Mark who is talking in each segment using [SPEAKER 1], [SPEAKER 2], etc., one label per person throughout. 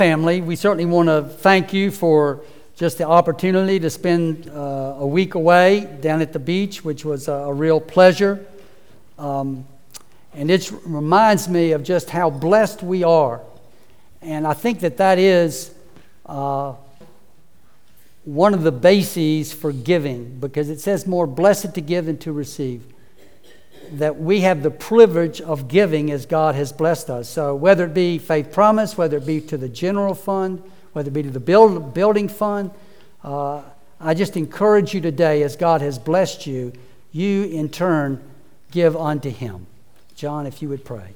[SPEAKER 1] Family, we certainly want to thank you for just the opportunity to spend a week away down at the beach, which was a real pleasure. And it reminds me of just how blessed we are. And I think that is one of the bases for giving, because it says more blessed to give than to receive. That we have the privilege of giving as God has blessed us. So whether it be Faith Promise, whether it be to the general fund, whether it be to the building fund, I just encourage you today, as God has blessed you, you in turn give unto Him. John, if you would pray.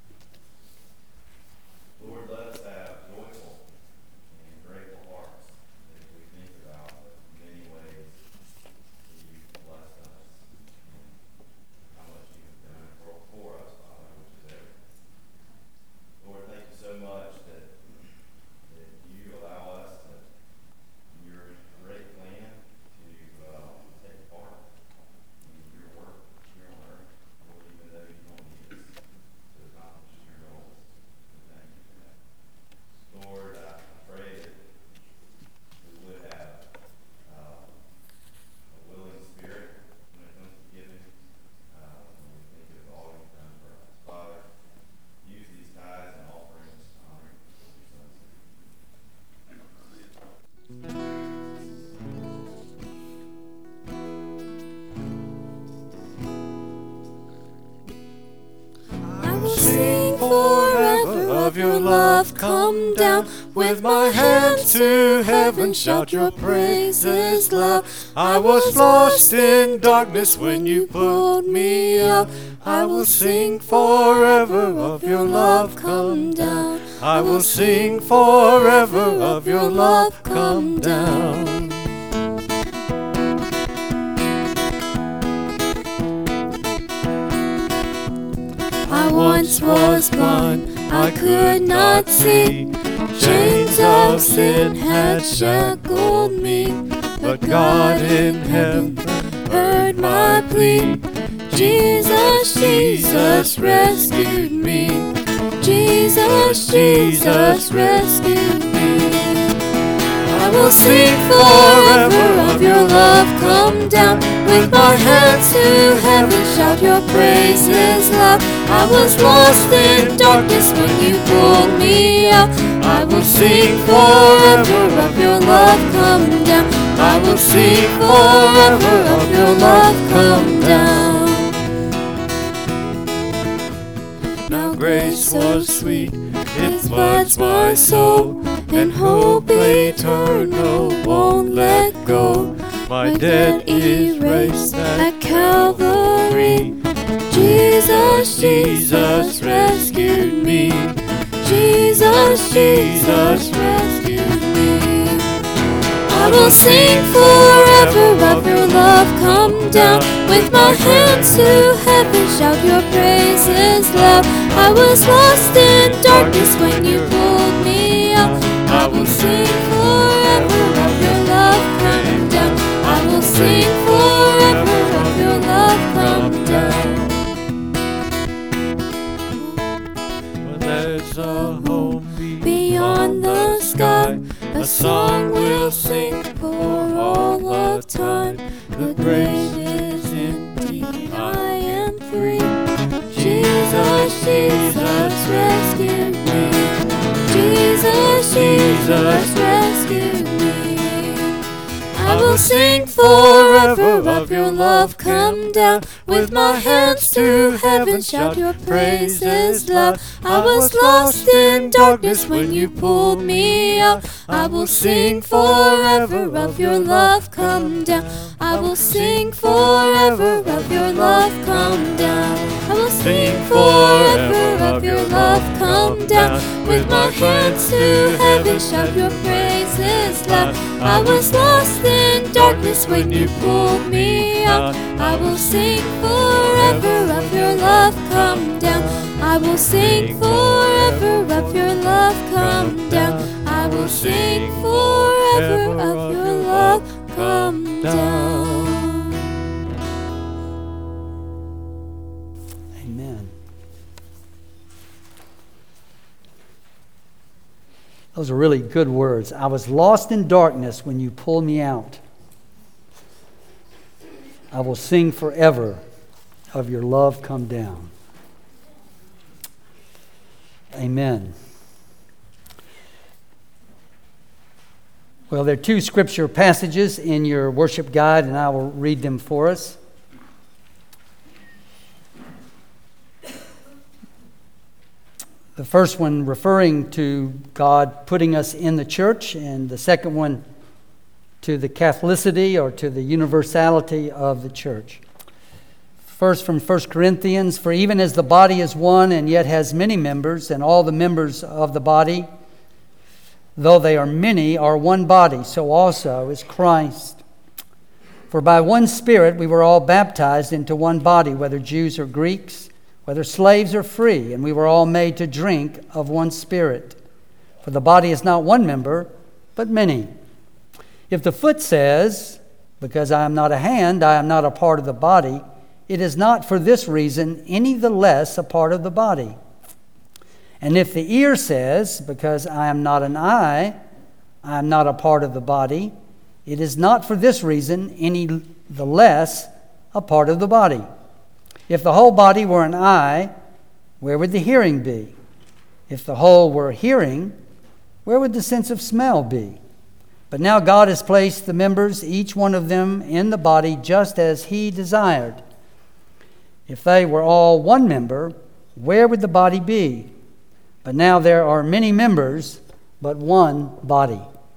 [SPEAKER 2] Lord, let us have joyful and grateful hearts as we think about the many ways that you've blessed us and how much you've done for us, Father, which is everything. Lord, thank you so much that you allow us to, in your great plan, to take part in your work here on earth, Lord, even though you don't need us to accomplish your goals. So thank you for that. Lord, I pray that we would have a willing spirit when it comes to giving, when we think of all you've done for us. Father, use these tithes and offerings to honor your son's
[SPEAKER 3] I will sing forever of your love. Come down with my hands to heaven. Shout your praises loud. I was lost in darkness when you pulled me out. I will sing forever of your love. Come down. I will sing forever of your love. Come down. I once was blind, I could not see. Chains of sin had shackled me, but God in heaven heard my plea. Jesus, Jesus rescued me. Jesus, Jesus rescued me. I will sing forever of your love. Come down with my hands to heaven. Shout your praises loud. I was lost in darkness when you pulled me out. I will sing forever of your love. Come down. I will sing forever of your love. Come down. Now grace was sweet, it floods my soul, and hope eternal won't let go. My debt erased at Calvary. Jesus, Jesus rescued me. Jesus, Jesus rescued me. I will sing forever of your love. Come down with my hands to heaven. Shout your praises loud. I was lost in darkness when you pulled me out. I will sing forever of your love. Come down. I will sing forever of your love. Come down. Well, there's a home beyond the sky. A song we'll sing for all of time. The grave is empty, I am free. Jesus, Jesus rescued me. Jesus, Jesus rescued me. I will sing forever of your love. Come down with my hands to heaven. Shout your praises loud. I was lost in darkness when you pulled me out. I will sing forever of your love. Come down. I will sing forever of your love. Come down. I will sing forever of your love. Come down with my hands to heaven. Shout your praises loud. I was lost in darkness when you pulled me out. I will sing forever of your love. Come down. I will sing forever of your love. Come down. I will sing forever of your love. Come down.
[SPEAKER 1] Amen. Those are really good words. I was lost in darkness when you pulled me out. I will sing forever of your love come down. Amen. Well, there are two scripture passages in your worship guide, and I will read them for us. The first one referring to God putting us in the church, and the second one to the Catholicity or to the universality of the church. First from 1 Corinthians, for even as the body is one and yet has many members, and all the members of the body, though they are many, are one body, so also is Christ. For by one Spirit we were all baptized into one body, whether Jews or Greeks, whether slaves or free, and we were all made to drink of one Spirit. For the body is not one member, but many. If the foot says, because I am not a hand, I am not a part of the body, it is not for this reason any the less a part of the body. And if the ear says, because I am not an eye, I am not a part of the body, it is not for this reason any the less a part of the body. If the whole body were an eye, where would the hearing be? If the whole were hearing, where would the sense of smell be? But now God has placed the members, each one of them, in the body just as He desired. If they were all one member, where would the body be? But now there are many members, but one body.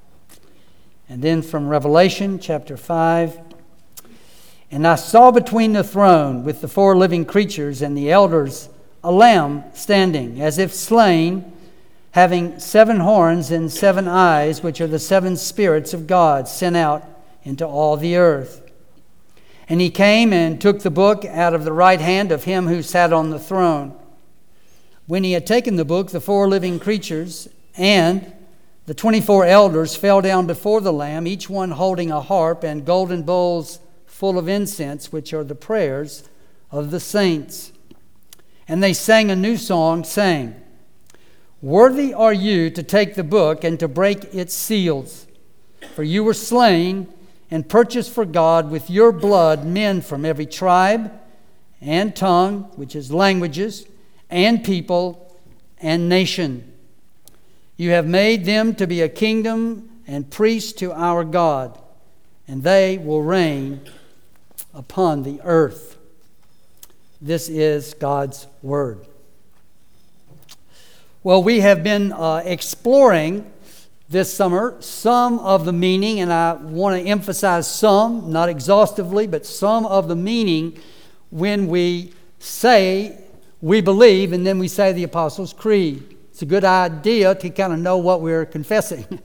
[SPEAKER 1] And then from Revelation chapter 5, and I saw between the throne with the 4 living creatures and the elders a lamb standing, as if slain, having 7 horns and 7 eyes, which are the 7 spirits of God sent out into all the earth. And he came and took the book out of the right hand of him who sat on the throne. When he had taken the book, the 4 living creatures and the 24 elders fell down before the Lamb, each one holding a harp and golden bowls full of incense, which are the prayers of the saints. And they sang a new song, saying, Worthy are you to take the book and to break its seals. For you were slain and purchased for God with your blood men from every tribe and tongue, which is languages, and people and nation. You have made them to be a kingdom and priests to our God, and they will reign upon the earth. This is God's Word. Well, we have been exploring this summer some of the meaning, and I want to emphasize some, not exhaustively, but some of the meaning when we say we believe and then we say the Apostles' Creed. It's a good idea to kind of know what we're confessing.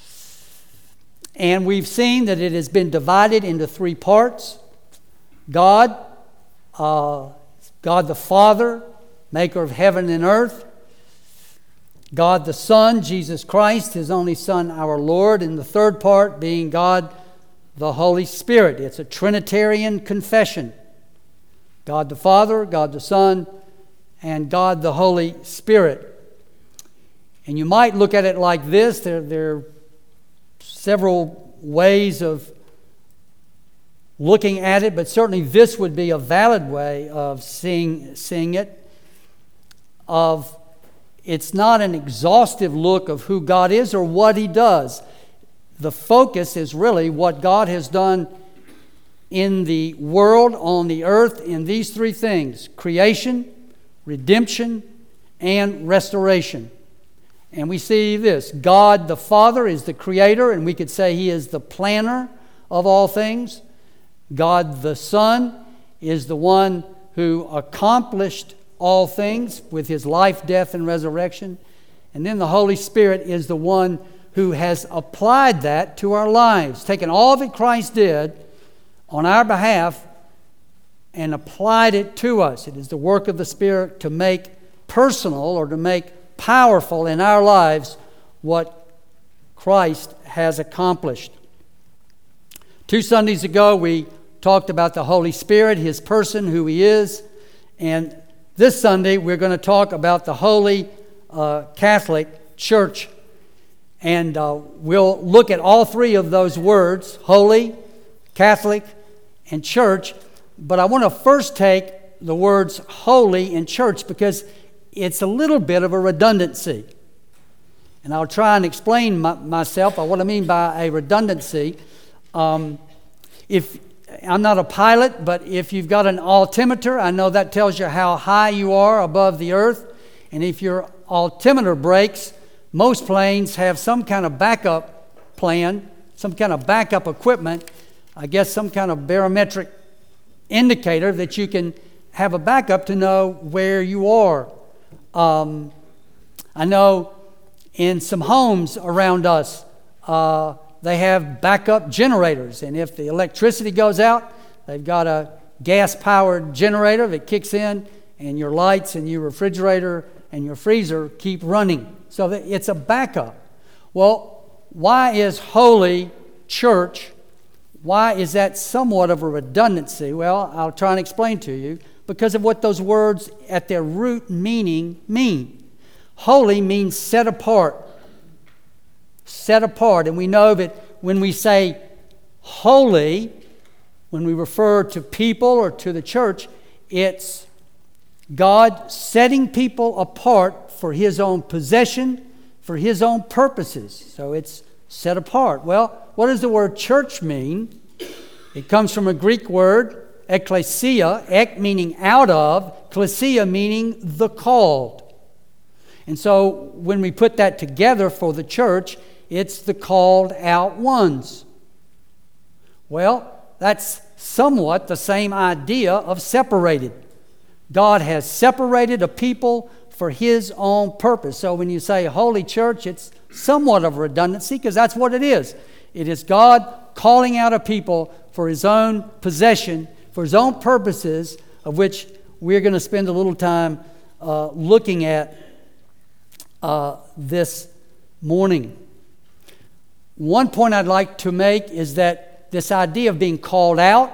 [SPEAKER 1] And we've seen that it has been divided into 3 parts. God the Father, maker of heaven and earth. God the Son, Jesus Christ, His only Son, our Lord. And the third part being God the Holy Spirit. It's a Trinitarian confession. God the Father, God the Son, and God the Holy Spirit. And you might look at it like this. There are several ways of looking at it, but certainly this would be a valid way of seeing it. It's not an exhaustive look of who God is or what He does. The focus is really what God has done in the world, on the earth, in these 3 things: creation, redemption, and restoration. And we see this. God the Father is the creator, and we could say He is the planner of all things. God the Son is the one who accomplished all things with His life, death, and resurrection. And then the Holy Spirit is the one who has applied that to our lives, taken all that Christ did on our behalf and applied it to us. It is the work of the Spirit to make personal or to make powerful in our lives what Christ has accomplished. 2 Sundays ago, we talked about the Holy Spirit, His person, who He is. And this Sunday, we're going to talk about the Holy Catholic Church. And we'll look at all three of those words, holy, Catholic, and church. But I want to first take the words holy and church because it's a little bit of a redundancy. And I'll try and explain myself what I mean by a redundancy. If I'm not a pilot, but if you've got an altimeter, I know that tells you how high you are above the earth. And if your altimeter breaks, most planes have some kind of backup plan, some kind of backup equipment, I guess some kind of barometric indicator that you can have a backup to know where you are. I know in some homes around us, they have backup generators, and if the electricity goes out, they've got a gas-powered generator that kicks in, and your lights and your refrigerator and your freezer keep running. So it's a backup. Well, why is holy church? Why is that somewhat of a redundancy? Well, I'll try and explain to you. Because of what those words at their root meaning mean. Holy means set apart. Set apart. And we know that when we say holy, when we refer to people or to the church, it's God setting people apart for His own possession, for His own purposes. So it's set apart. Well, what does the word church mean? It comes from a Greek word, ekklesia, ek meaning out of, klesia meaning the called. And so when we put that together for the church, it's the called out ones. Well, that's somewhat the same idea of separated. God has separated a people for His own purpose. So when you say holy church, it's somewhat of a redundancy because that's what it is. It is God calling out a people for His own possession, for His own purposes, of which we're going to spend a little time looking at this morning. One point I'd like to make is that this idea of being called out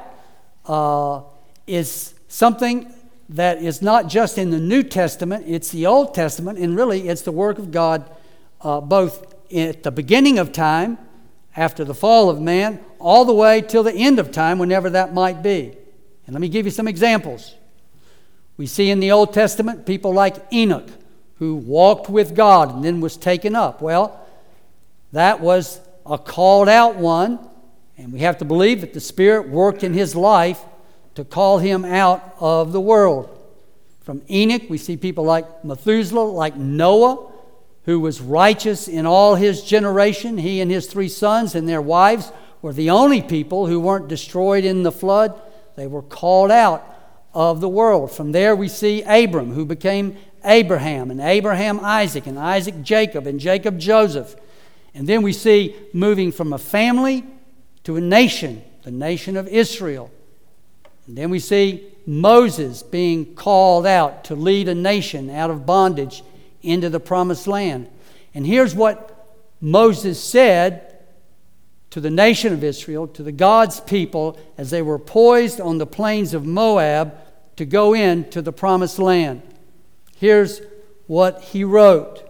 [SPEAKER 1] is something that is not just in the New Testament, it's the Old Testament, and really it's the work of God both at the beginning of time, after the fall of man, all the way till the end of time, whenever that might be. And let me give you some examples. We see in the Old Testament people like Enoch, who walked with God and then was taken up. Well, that was a called out one, and we have to believe that the Spirit worked in his life to call him out of the world. From Enoch, we see people like Methuselah, like Noah, who was righteous in all his generation. He and his 3 sons and their wives were the only people who weren't destroyed in the flood. They were called out of the world. From there we see Abram, who became Abraham, and Abraham Isaac, and Isaac Jacob, and Jacob Joseph. And then we see moving from a family to a nation, the nation of Israel. And then we see Moses being called out to lead a nation out of bondage into the promised land. And here's what Moses said to the nation of Israel, to the God's people, as they were poised on the plains of Moab to go into the promised land. Here's what he wrote.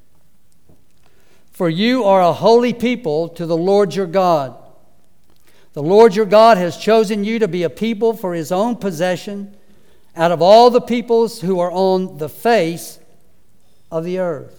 [SPEAKER 1] For you are a holy people to the Lord your God. The Lord your God has chosen you to be a people for His own possession out of all the peoples who are on the face of the earth.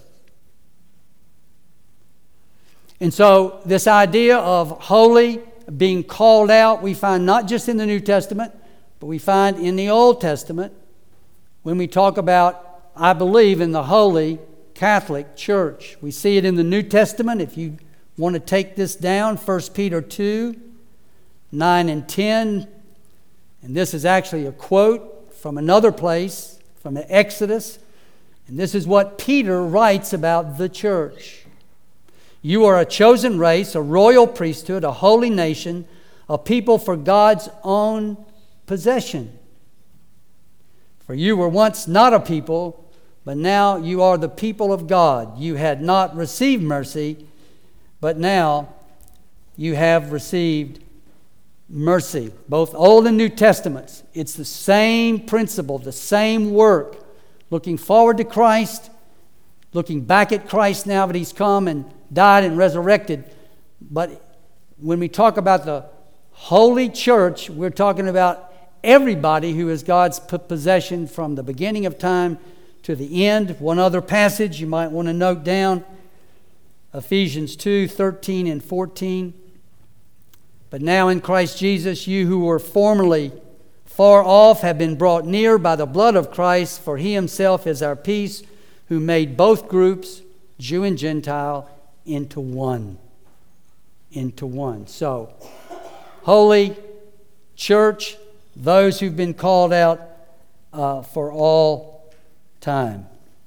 [SPEAKER 1] And so this idea of holy, being called out, we find not just in the New Testament, but we find in the Old Testament when we talk about, I believe, in the Holy Catholic Church. We see it in the New Testament. If you want to take this down, 1 Peter 2, 9 and 10. And this is actually a quote from another place, from the Exodus. And this is what Peter writes about the church. You are a chosen race, a royal priesthood, a holy nation, a people for God's own possession. For you were once not a people, but now you are the people of God. You had not received mercy, but now you have received mercy. Both Old and New Testaments, it's the same principle, the same work. Looking forward to Christ, looking back at Christ now that He's come and died and resurrected. But when we talk about the holy church, we're talking about everybody who is God's possession from the beginning of time to the end. One other passage you might want to note down, Ephesians 2:13 and 14. But now in Christ Jesus, you who were formerly far off have been brought near by the blood of Christ, for he himself is our peace, who made both groups, Jew and Gentile, into one. Into one. So, holy church, those who've been called out for all time.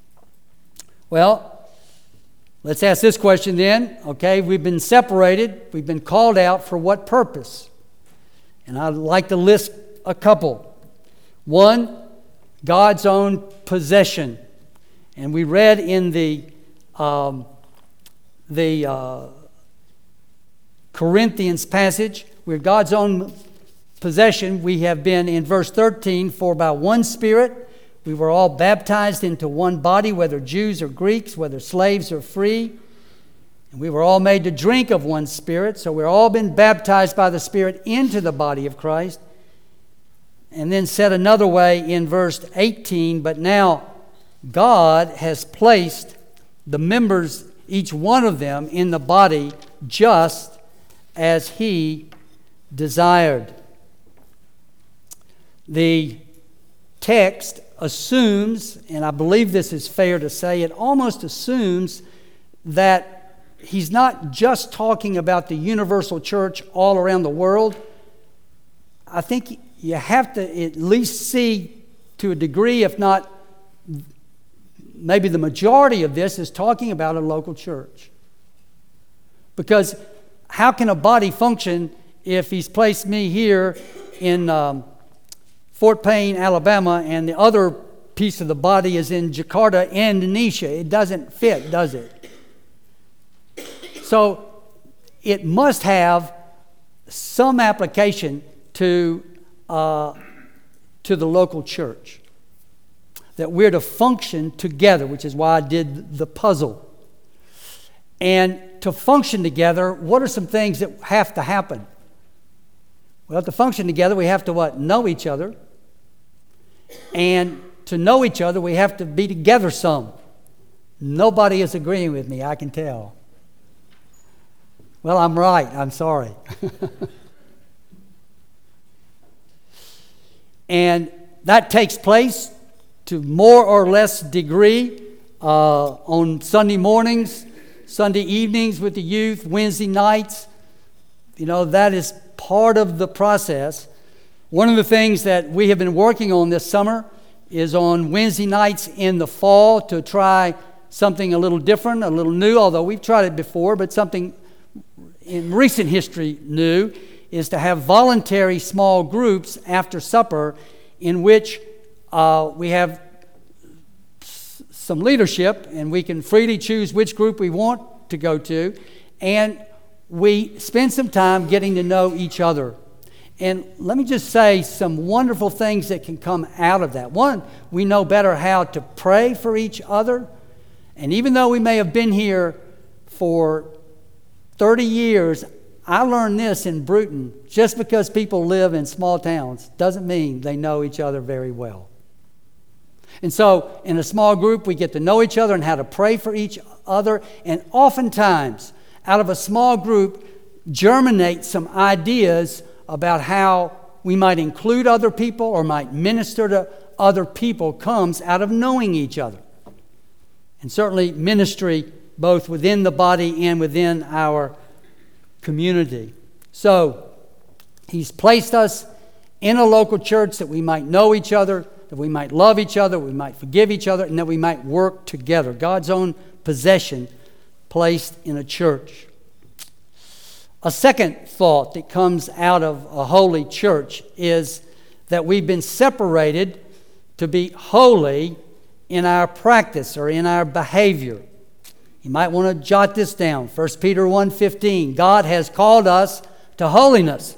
[SPEAKER 1] Well, let's ask this question then. Okay, we've been separated. We've been called out for what purpose? And I'd like to list a couple. One, God's own possession. And we read in the Corinthians passage, where God's own possession, we have been in verse 13, for by one Spirit we were all baptized into one body, whether Jews or Greeks, whether slaves or free. And we were all made to drink of one Spirit, so we've all been baptized by the Spirit into the body of Christ. And then said another way in verse 18, but now God has placed the members, each one of them, in the body just as He desired. The text assumes, and I believe this is fair to say, it almost assumes that he's not just talking about the universal church all around the world. I think you have to at least see, to a degree, if not maybe the majority of this, is talking about a local church. Because how can a body function if he's placed me here in Fort Payne, Alabama, and the other piece of the body is in Jakarta, Indonesia? It doesn't fit, does it? So it must have some application to the local church, that we're to function together, which is why I did the puzzle. And to function together, what are some things that have to happen? Well, to function together, we have to what? Know each other. And to know each other, we have to be together some. Nobody is agreeing with me, I can tell. Well, I'm right. I'm sorry. And that takes place to more or less degree on Sunday mornings, Sunday evenings with the youth, Wednesday nights. You know, that is part of the process. One of the things that we have been working on this summer is on Wednesday nights in the fall to try something a little different, a little new, although we've tried it before, but something in recent history new, is to have voluntary small groups after supper in which we have some leadership and we can freely choose which group we want to go to, and we spend some time getting to know each other. And let me just say some wonderful things that can come out of that. One, we know better how to pray for each other. And even though we may have been here for 30 years, I learned this in Bruton. Just because people live in small towns doesn't mean they know each other very well. And so in a small group, we get to know each other and how to pray for each other. And oftentimes, out of a small group, germinate some ideas about how we might include other people or might minister to other people comes out of knowing each other. And certainly ministry both within the body and within our community. So, He's placed us in a local church that we might know each other, that we might love each other, we might forgive each other, and that we might work together. God's own possession placed in a church. A second thought that comes out of a holy church is that we've been separated to be holy in our practice or in our behavior. You might want to jot this down. 1 Peter 1:15. God has called us to holiness.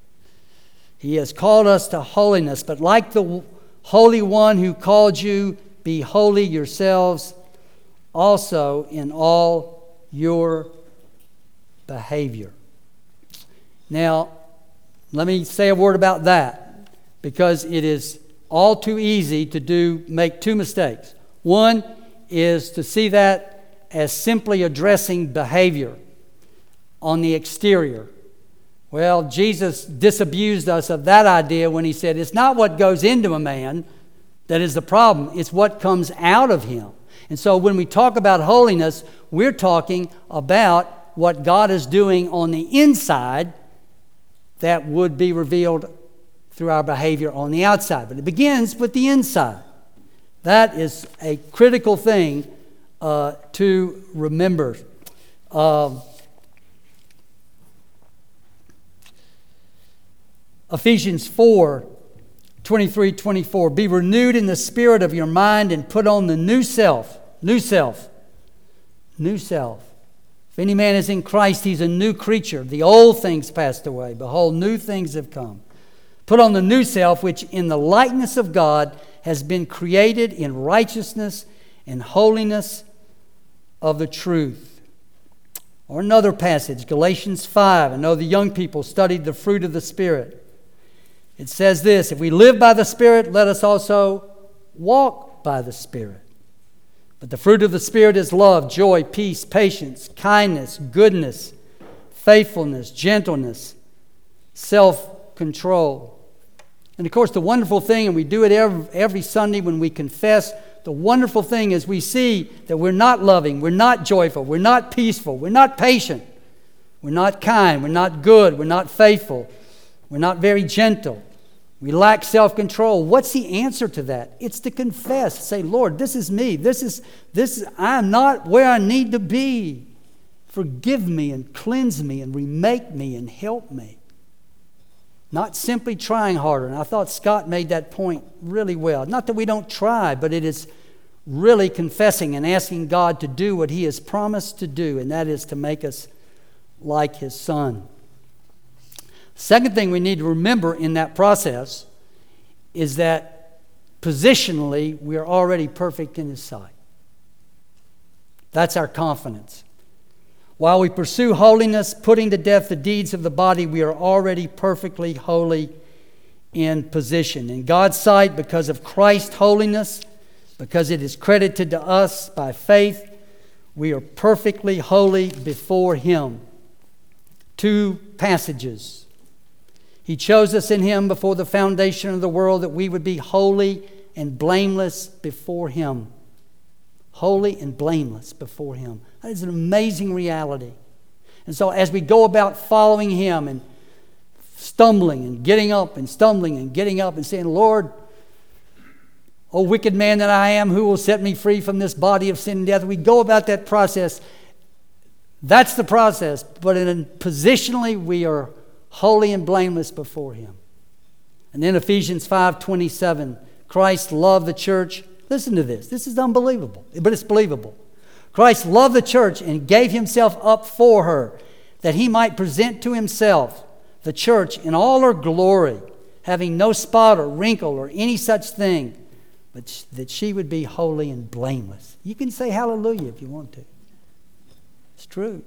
[SPEAKER 1] He has called us to holiness. But like the Holy One who called you, be holy yourselves also in all your behavior. Now, let me say a word about that, because it is all too easy to make two mistakes. One is to see that as simply addressing behavior on the exterior. Well, Jesus disabused us of that idea when he said, it's not what goes into a man that is the problem, it's what comes out of him. And so when we talk about holiness, we're talking about what God is doing on the inside that would be revealed through our behavior on the outside. But it begins with the inside. That is a critical thing to remember. Ephesians 4:23-24. Be renewed in the spirit of your mind and put on the new self. New self. New self. If any man is in Christ, he's a new creature. The old things passed away. Behold, new things have come. Put on the new self, which in the likeness of God has been created in righteousness and holiness of the truth. Or another passage, Galatians 5. I know the young people studied the fruit of the Spirit. It says this, if we live by the Spirit, let us also walk by the Spirit. But the fruit of the Spirit is love, joy, peace, patience, kindness, goodness, faithfulness, gentleness, self-control. And of course, the wonderful thing, and we do it every Sunday when we confess, the wonderful thing is we see that we're not loving, we're not joyful, we're not peaceful, we're not patient, we're not kind, we're not good, we're not faithful, we're not very gentle. We lack self-control. What's the answer to that? It's to confess. Say, Lord, this is me. I'm not where I need to be. Forgive me and cleanse me and remake me and help me. Not simply trying harder. And I thought Scott made that point really well. Not that we don't try, but it is really confessing and asking God to do what He has promised to do, and that is to make us like His Son. Second thing we need to remember in that process is that positionally we are already perfect in His sight. That's our confidence. While we pursue holiness, putting to death the deeds of the body, we are already perfectly holy in position. In God's sight, because of Christ's holiness, because it is credited to us by faith, we are perfectly holy before Him. Two passages. He chose us in Him before the foundation of the world that we would be holy and blameless before Him. Holy and blameless before Him. That is an amazing reality. And so as we go about following Him and stumbling and getting up and stumbling and getting up and saying, Lord, O wicked man that I am, who will set me free from this body of sin and death? We go about that process. That's the process. But positionally, we are holy and blameless before Him. And then Ephesians 5:27, Christ loved the church. Listen to this. This is unbelievable, but it's believable. Christ loved the church and gave Himself up for her, that He might present to Himself the church in all her glory, having no spot or wrinkle or any such thing, but that she would be holy and blameless. You can say hallelujah if you want to. It's true.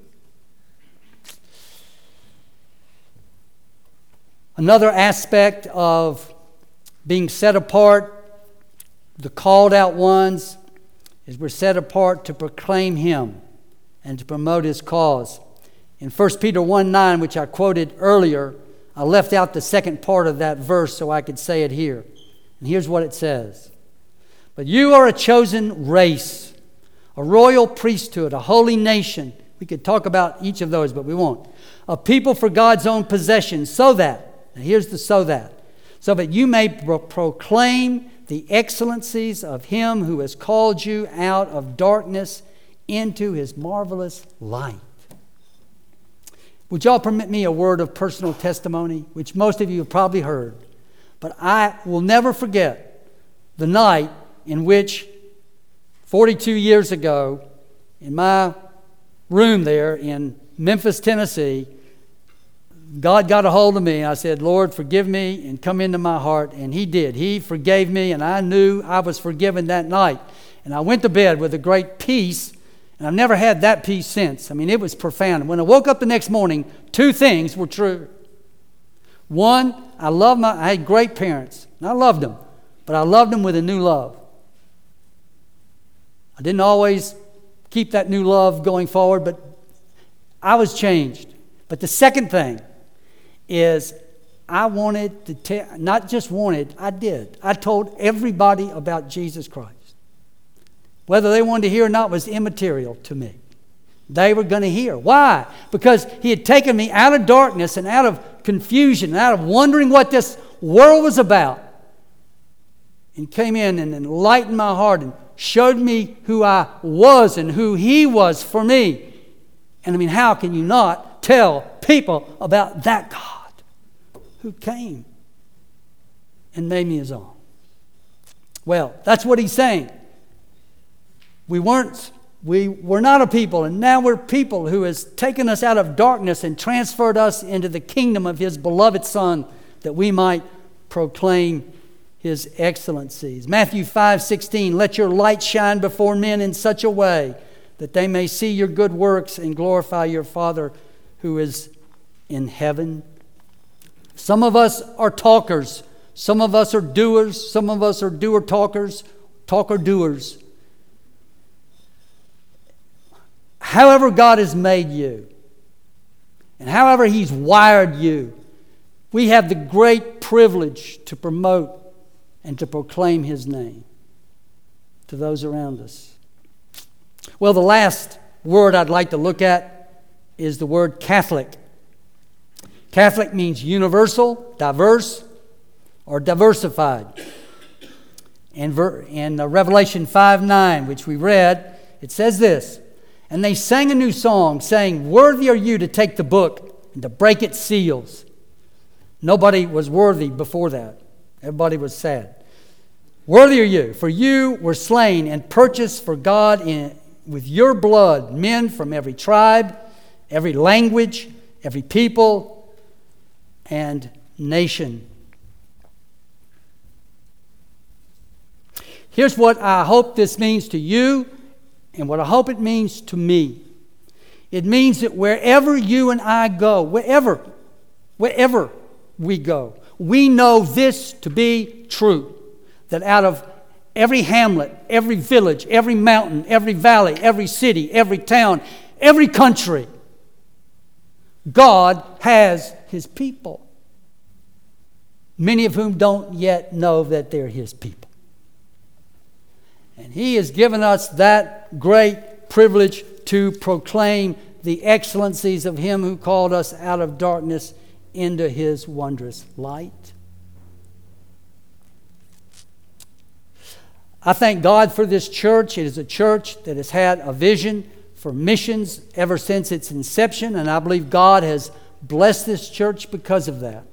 [SPEAKER 1] Another aspect of being set apart, the called out ones, is we're set apart to proclaim Him and to promote His cause. In 1 Peter 1:9, which I quoted earlier, I left out the second part of that verse so I could say it here. And here's what it says. But you are a chosen race, a royal priesthood, a holy nation. We could talk about each of those, but we won't. A people for God's own possession, so that, now here's the so that you may proclaim the excellencies of Him who has called you out of darkness into His marvelous light. Would y'all permit me a word of personal testimony, which most of you have probably heard, but I will never forget the night in which 42 years ago in my room there in Memphis, Tennessee, God got a hold of me, and I said, Lord, forgive me and come into my heart. And He did. He forgave me, and I knew I was forgiven that night. And I went to bed with a great peace And I've never had that peace since. I mean, it was profound. When I woke up the next morning, two things were true. One, I had great parents, and I loved them, but I loved them with a new love. I didn't always keep that new love going forward, but I was changed. But the second thing is I wanted to tell, not just wanted, I did. I told everybody about Jesus Christ. Whether they wanted to hear or not was immaterial to me. They were going to hear. Why? Because He had taken me out of darkness and out of confusion and out of wondering what this world was about, and came in and enlightened my heart and showed me who I was and who He was for me. And I mean, how can you not tell people about that God who came and made me His own? Well, that's what He's saying. We were not a people, and now we're people who has taken us out of darkness and transferred us into the kingdom of His beloved Son, that we might proclaim His excellencies. Matthew 5:16, let your light shine before men in such a way that they may see your good works and glorify your Father who is in heaven. Some of us are talkers. Some of us are doers. Some of us are doer-talkers, talker-doers. However God has made you, and however He's wired you, we have the great privilege to promote and to proclaim His name to those around us. Well, the last word I'd like to look at is the word Catholic. Catholic means universal, diverse, or diversified. And in Revelation 5:9, which we read, it says this, and they sang a new song, saying, worthy are you to take the book and to break its seals. Nobody was worthy before that. Everybody was sad. Worthy are you, for you were slain and purchased for God with your blood men from every tribe, every language, every people, and nation. Here's what I hope this means to you and what I hope it means to me. It means that wherever you and I go, wherever we go, we know this to be true, that out of every hamlet, every village, every mountain, every valley, every city, every town, every country, God has His people, many of whom don't yet know that they're His people. And He has given us that great privilege to proclaim the excellencies of Him who called us out of darkness into His wondrous light. I thank God for this church. It is a church that has had a vision for missions ever since its inception, and I believe God has blessed this church because of that.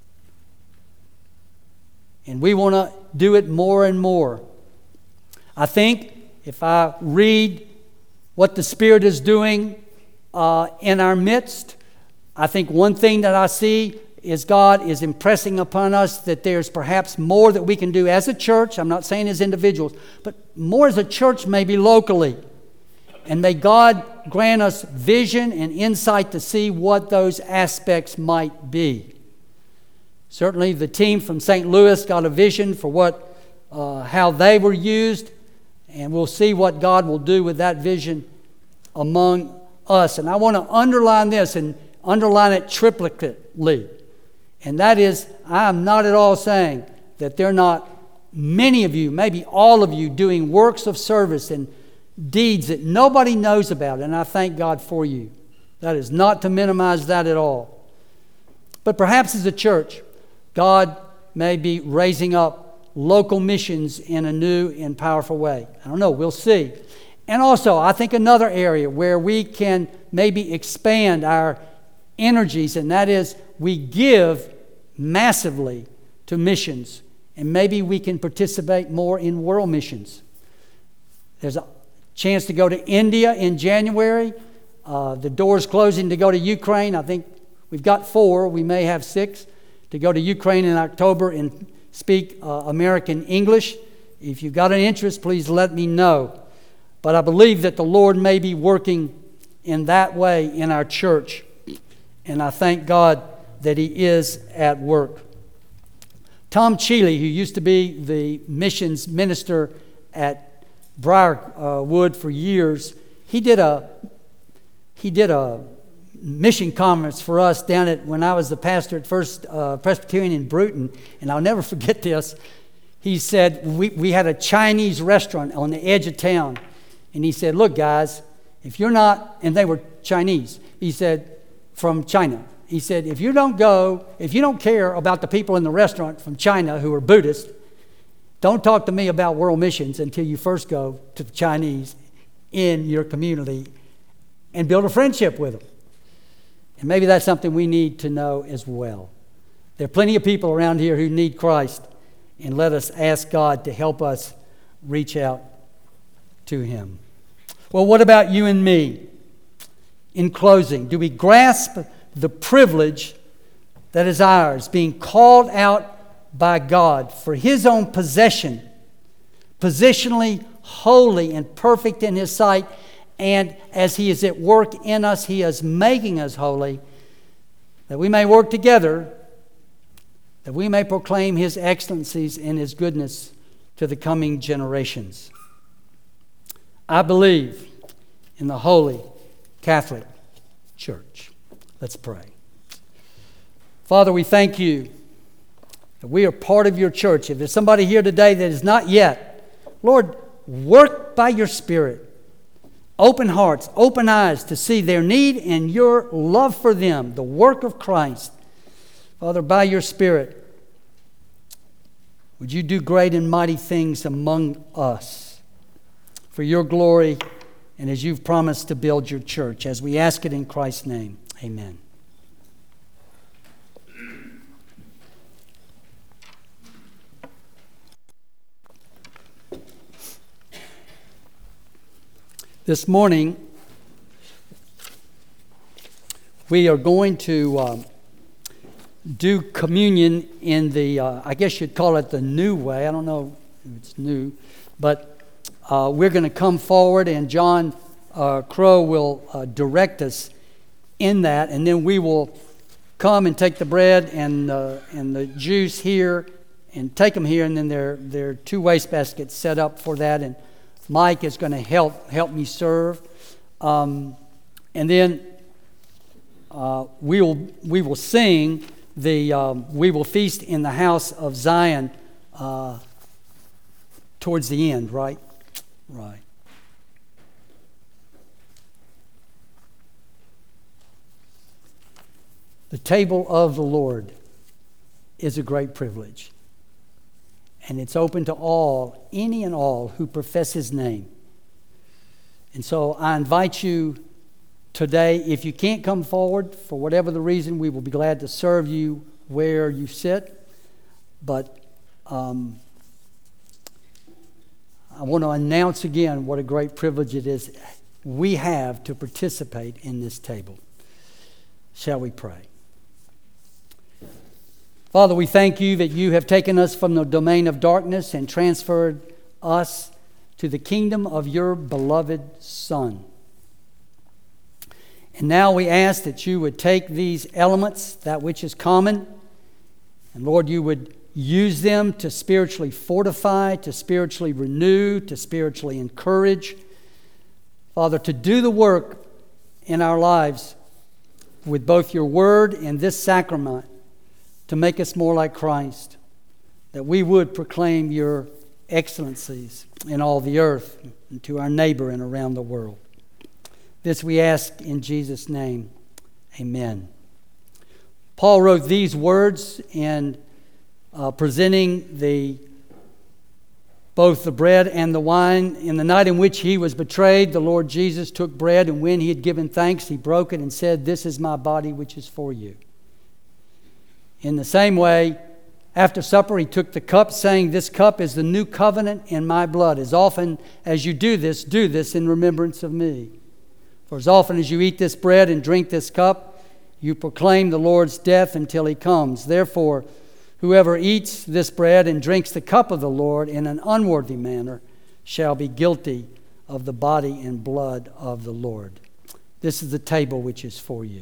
[SPEAKER 1] And we want to do it more and more. I think if I read what the Spirit is doing in our midst, I think one thing that I see is God is impressing upon us that there's perhaps more that we can do as a church. I'm not saying as individuals, but more as a church, maybe locally. And may God grant us vision and insight to see what those aspects might be. Certainly the team from St. Louis got a vision for how they were used, and we'll see what God will do with that vision among us. And I want to underline this and underline it triplicately. And that is, I am not at all saying that there are not many of you, maybe all of you, doing works of service and deeds that nobody knows about. And I thank God for you. That is not to minimize that at all. But perhaps as a church, God may be raising up local missions in a new and powerful way. I don't know, we'll see. And also, I think another area where we can maybe expand our energies, and that is we give massively to missions, and maybe we can participate more in world missions. There's a chance to go to India in January. The door's closing to go to Ukraine. I think we've got 4. We may have 6 to go to Ukraine in October and speak American English. If you've got an interest, please let me know. But I believe that the Lord may be working in that way in our church. And I thank God that He is at work. Tom Cheeley, who used to be the missions minister at Briarwood for years, he did a mission conference for us down at, when I was the pastor at First Presbyterian in Bruton, and I'll never forget this. He said, we had a Chinese restaurant on the edge of town, and he said, look guys, if you're not, and they were Chinese, he said, from China. He said, if you don't care about the people in the restaurant from China who are Buddhist, don't talk to me about world missions until you first go to the Chinese in your community and build a friendship with them. And maybe that's something we need to know as well. There are plenty of people around here who need Christ, and let us ask God to help us reach out to Him. Well, what about you and me? In closing, do we grasp the privilege that is ours, being called out by God for His own possession, positionally holy and perfect in His sight, and as He is at work in us, He is making us holy, that we may work together, that we may proclaim His excellencies and His goodness to the coming generations. I believe in the Holy Catholic Church. Let's pray. Father, we thank You that we are part of Your church. If there's somebody here today that is not yet, Lord, work by Your Spirit. Open hearts, open eyes to see their need and Your love for them, the work of Christ. Father, by Your Spirit, would You do great and mighty things among us for Your glory and as You've promised to build Your church. As we ask it in Christ's name, amen. This morning, we are going to do communion in the, I guess you'd call it the new way. I don't know if it's new, but we're going to come forward, and John Crow will direct us in that, and then we will come and take the bread and the juice here and take them here, and then there are two wastebaskets set up for that, and Mike is going to help me serve, and then we will sing the "We Will Feast in the House of Zion" towards the end, right? Right. The table of the Lord is a great privilege. And it's open to all, any and all who profess His name. And so I invite you today, if you can't come forward for whatever the reason, we will be glad to serve you where you sit. But I want to announce again what a great privilege it is we have to participate in this table. Shall we pray? Father, we thank You that You have taken us from the domain of darkness and transferred us to the kingdom of Your beloved Son. And now we ask that You would take these elements, that which is common, and Lord, You would use them to spiritually fortify, to spiritually renew, to spiritually encourage. Father, to do the work in our lives with both Your word and this sacrament, to make us more like Christ, that we would proclaim Your excellencies in all the earth and to our neighbor and around the world. This we ask in Jesus' name. Amen. Paul wrote these words in presenting both the bread and the wine. In the night in which He was betrayed, the Lord Jesus took bread, and when He had given thanks, He broke it and said, "This is my body which is for you." In the same way, after supper, He took the cup, saying, "This cup is the new covenant in my blood. As often as you do this in remembrance of me. For as often as you eat this bread and drink this cup, you proclaim the Lord's death until He comes. Therefore, whoever eats this bread and drinks the cup of the Lord in an unworthy manner shall be guilty of the body and blood of the Lord. This is the table which is for you.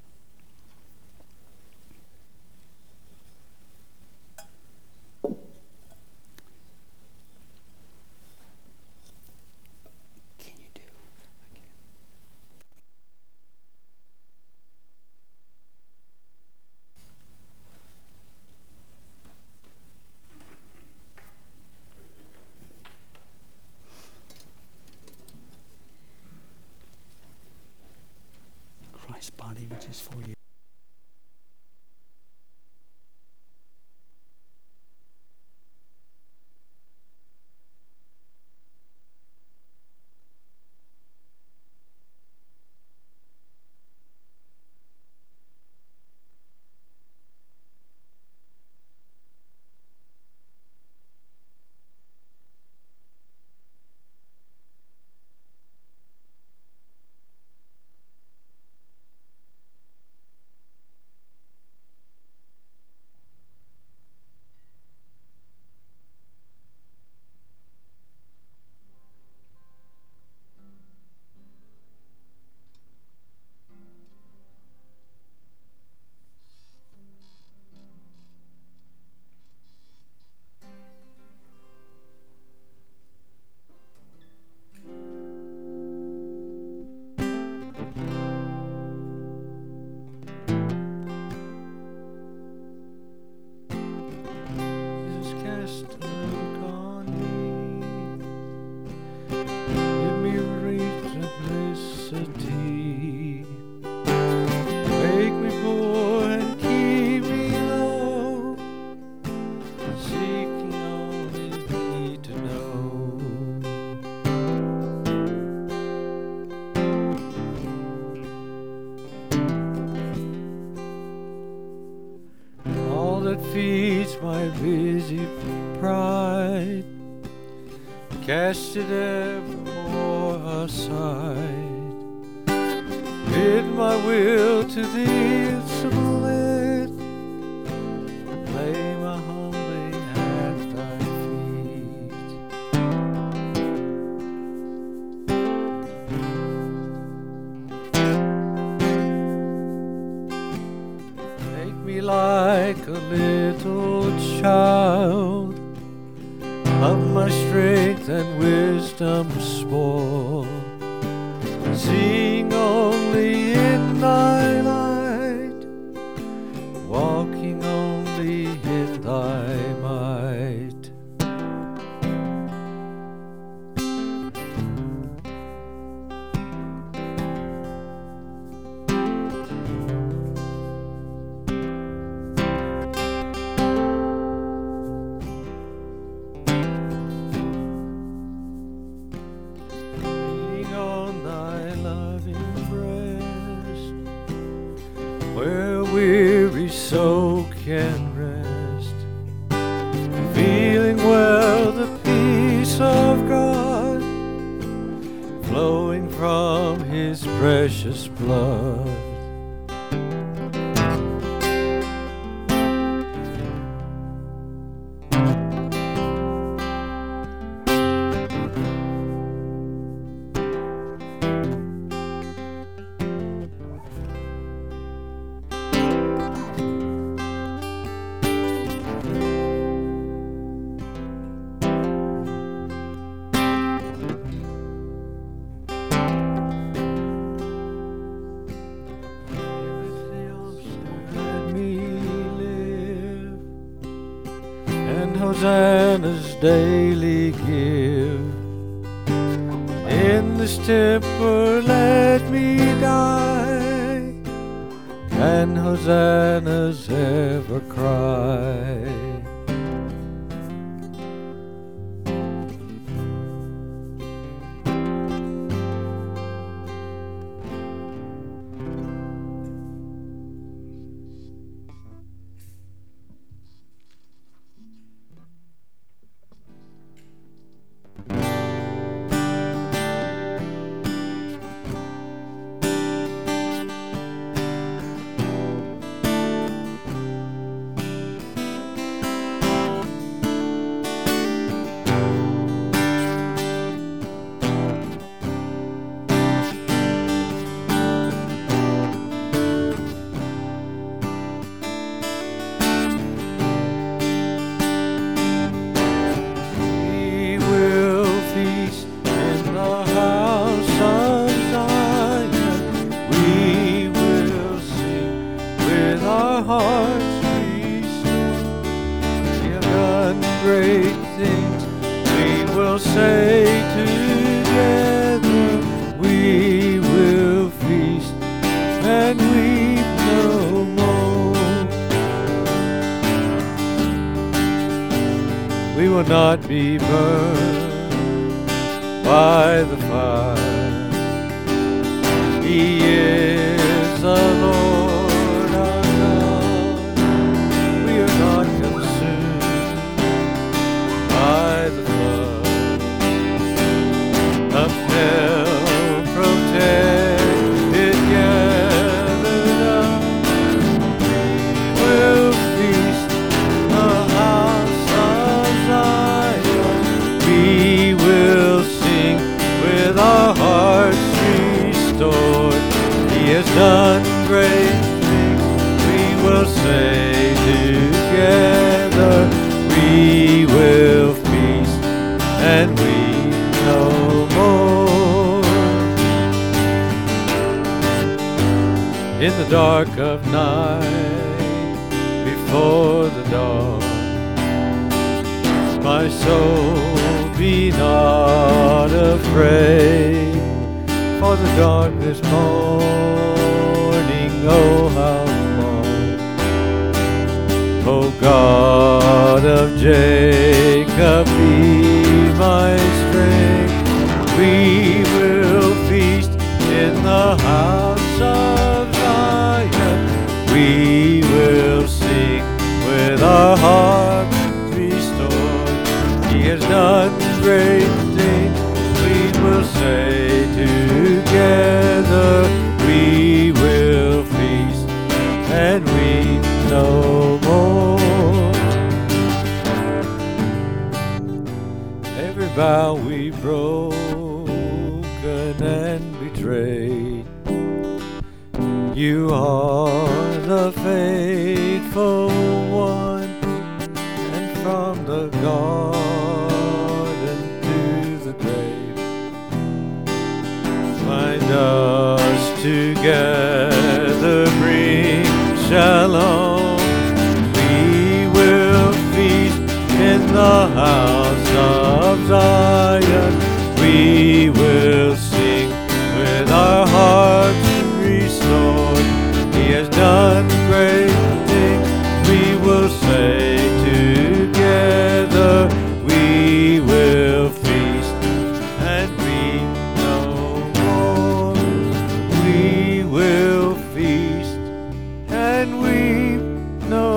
[SPEAKER 1] Christ's body which is for you.
[SPEAKER 3] Cast it evermore aside. Bid my will to thee submit. Lay my humbly at thy feet. Make me like a little child, of my strength and wisdom spoil, seeing only in thy light, walking only in thy might. So can rest, feeling well the peace of God, flowing from his precious blood. Hosannas daily give. In this temper let me die, and hosannas ever cry. We will not be burned by the fire. He is the Lord our God. We are not consumed by the flood. Upheld, protected, gathered up. We'll feast the house of Zion. We will sing with our hearts restored. He has done great things. We will say together, we will feast and weep no more. In the dark of night, before the dawn, my soul, be not afraid. For the darkness morning, oh how long. O God of Jacob, be my strength. We will feast in the house of Zion. We will sing with our hearts restored. He has done great things. We will say together, we will feast and weep no more. Every vow we broken and betrayed, you are the faithful one, and from the garden to the grave, find us together, bring shalom. We will feast in the house of Zion. We will sing with our hearts restored. He has done great things. We will say together, we will feast and weep no more. We will feast and weep no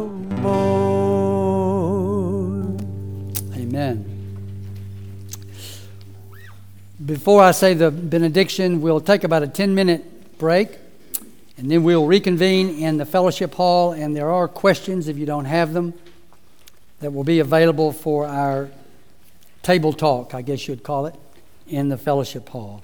[SPEAKER 3] more.
[SPEAKER 1] Amen. Before I say the benediction, we'll take about a 10-minute break, and then we'll reconvene in the fellowship hall, and there are questions, if you don't have them, that will be available for our table talk, I guess you'd call it, in the fellowship hall.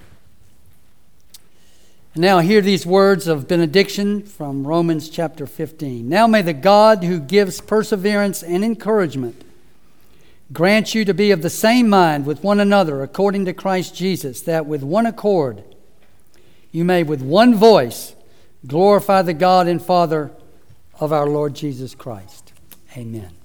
[SPEAKER 1] And now hear these words of benediction from Romans chapter 15. Now may the God who gives perseverance and encouragement grant you to be of the same mind with one another according to Christ Jesus, that with one accord you may with one voice glorify the God and Father of our Lord Jesus Christ. Amen.